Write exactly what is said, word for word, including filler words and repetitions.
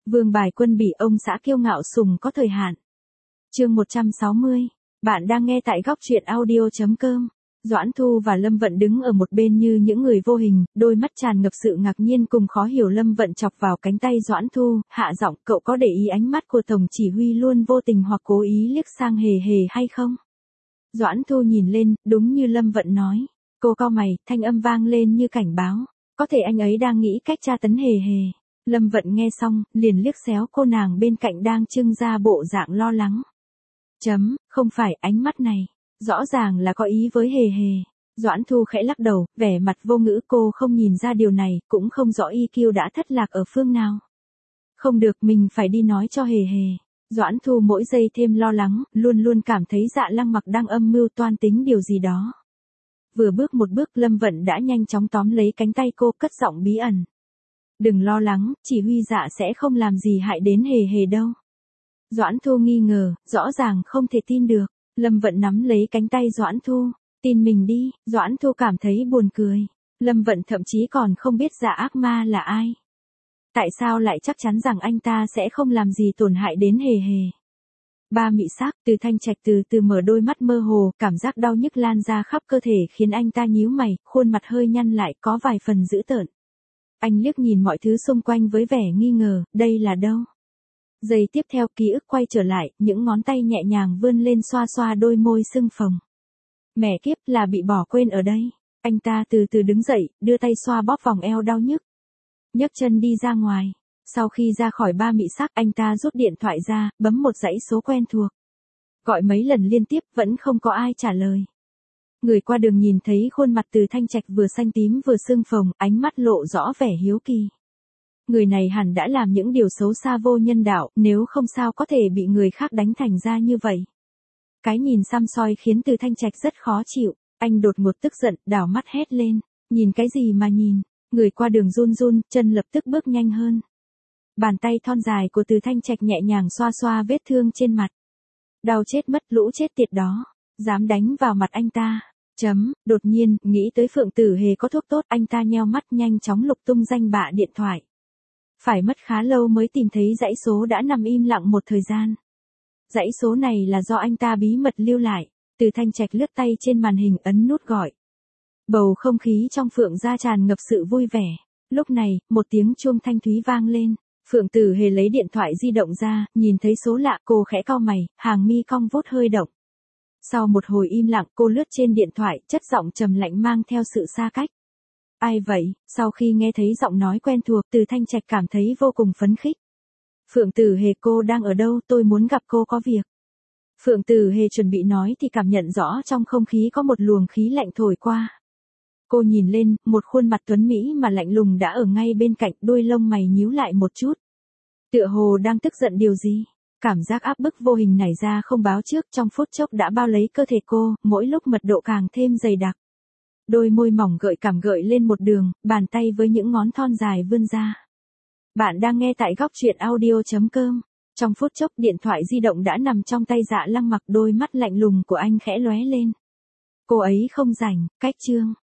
Vương bài quân bị ông xã kiêu ngạo sùng có thời hạn. Chương một trăm sáu mươi. Bạn đang nghe tại góc truyện audio chấm com. Doãn Thu và Lâm Vận đứng ở một bên như những người vô hình, đôi mắt tràn ngập sự ngạc nhiên cùng khó hiểu. Lâm Vận chọc vào cánh tay Doãn Thu, hạ giọng, cậu có để ý ánh mắt của tổng chỉ huy luôn vô tình hoặc cố ý liếc sang Hề Hề hay không? Doãn Thu nhìn lên, đúng như Lâm Vận nói. Cô cau mày, thanh âm vang lên như cảnh báo. Có thể anh ấy đang nghĩ cách tra tấn Hề Hề. Lâm Vận nghe xong, liền liếc xéo cô nàng bên cạnh đang trưng ra bộ dạng lo lắng. Chấm, không phải, ánh mắt này. Rõ ràng là có ý với Hề Hề. Doãn Thu khẽ lắc đầu, vẻ mặt vô ngữ. Cô không nhìn ra điều này, cũng không rõ i kiu đã thất lạc ở phương nào. Không được, mình phải đi nói cho Hề Hề. Doãn Thu mỗi giây thêm lo lắng, luôn luôn cảm thấy Dạ Lăng Mặc đang âm mưu toan tính điều gì đó. Vừa bước một bước, Lâm Vận đã nhanh chóng tóm lấy cánh tay cô, cất giọng bí ẩn. Đừng lo lắng, chỉ huy Dạ sẽ không làm gì hại đến Hề Hề đâu. Doãn Thu nghi ngờ, rõ ràng không thể tin được. Lâm Vận nắm lấy cánh tay Doãn Thu. Tin mình đi. Doãn Thu cảm thấy buồn cười. Lâm Vận thậm chí còn không biết Dạ ác ma là ai. Tại sao lại chắc chắn rằng anh ta sẽ không làm gì tổn hại đến Hề Hề? Ba mị sắc. Từ Thanh Trạch từ từ mở đôi mắt mơ hồ, cảm giác đau nhức lan ra khắp cơ thể khiến anh ta nhíu mày, khuôn mặt hơi nhăn lại, có vài phần dữ tợn. Anh liếc nhìn mọi thứ xung quanh với vẻ nghi ngờ, đây là đâu? Giây tiếp theo ký ức quay trở lại, những ngón tay nhẹ nhàng vươn lên xoa xoa đôi môi sưng phồng. Mẹ kiếp, là bị bỏ quên ở đây. Anh ta từ từ đứng dậy, đưa tay xoa bóp vòng eo đau nhức. Nhấc chân đi ra ngoài. Sau khi ra khỏi ba mị sắc, anh ta rút điện thoại ra, bấm một dãy số quen thuộc. Gọi mấy lần liên tiếp, vẫn không có ai trả lời. Người qua đường nhìn thấy khuôn mặt Từ Thanh Trạch vừa xanh tím vừa sưng phồng, ánh mắt lộ rõ vẻ hiếu kỳ. Người này hẳn đã làm những điều xấu xa vô nhân đạo, nếu không sao có thể bị người khác đánh thành ra như vậy. Cái nhìn săm soi khiến Từ Thanh Trạch rất khó chịu, anh đột ngột tức giận, đảo mắt hét lên, nhìn cái gì mà nhìn? Người qua đường run run, chân lập tức bước nhanh hơn. Bàn tay thon dài của Từ Thanh Trạch nhẹ nhàng xoa xoa vết thương trên mặt. Đau chết mất, lũ chết tiệt đó, dám đánh vào mặt anh ta. Chấm, đột nhiên, nghĩ tới Phượng Tử Hề có thuốc tốt, anh ta nheo mắt nhanh chóng lục tung danh bạ điện thoại. Phải mất khá lâu mới tìm thấy dãy số đã nằm im lặng một thời gian. Dãy số này là do anh ta bí mật lưu lại. Từ Thanh Trạch lướt tay trên màn hình ấn nút gọi. Bầu không khí trong Phượng gia tràn ngập sự vui vẻ. Lúc này, một tiếng chuông thanh thúy vang lên. Phượng Tử Hề lấy điện thoại di động ra, nhìn thấy số lạ, cô khẽ cau mày, hàng mi cong vút hơi động. Sau một hồi im lặng, cô lướt trên điện thoại, chất giọng trầm lạnh mang theo sự xa cách. Ai vậy? Sau khi nghe thấy giọng nói quen thuộc, Từ Thanh Trạch cảm thấy vô cùng phấn khích. Phượng Tử Hề, cô đang ở đâu? Tôi muốn gặp cô có việc. Phượng Tử Hề chuẩn bị nói thì cảm nhận rõ trong không khí có một luồng khí lạnh thổi qua. Cô nhìn lên, một khuôn mặt tuấn mỹ mà lạnh lùng đã ở ngay bên cạnh, đuôi lông mày nhíu lại một chút. Tựa hồ đang tức giận điều gì? Cảm giác áp bức vô hình nảy ra không báo trước, trong phút chốc đã bao lấy cơ thể cô, mỗi lúc mật độ càng thêm dày đặc. Đôi môi mỏng gợi cảm gợi lên một đường, bàn tay với những ngón thon dài vươn ra. Bạn đang nghe tại góc truyện audio chấm com. Trong phút chốc điện thoại di động đã nằm trong tay Dạ Lăng Mặc, đôi mắt lạnh lùng của anh khẽ lóe lên. Cô ấy không rảnh, cách chương.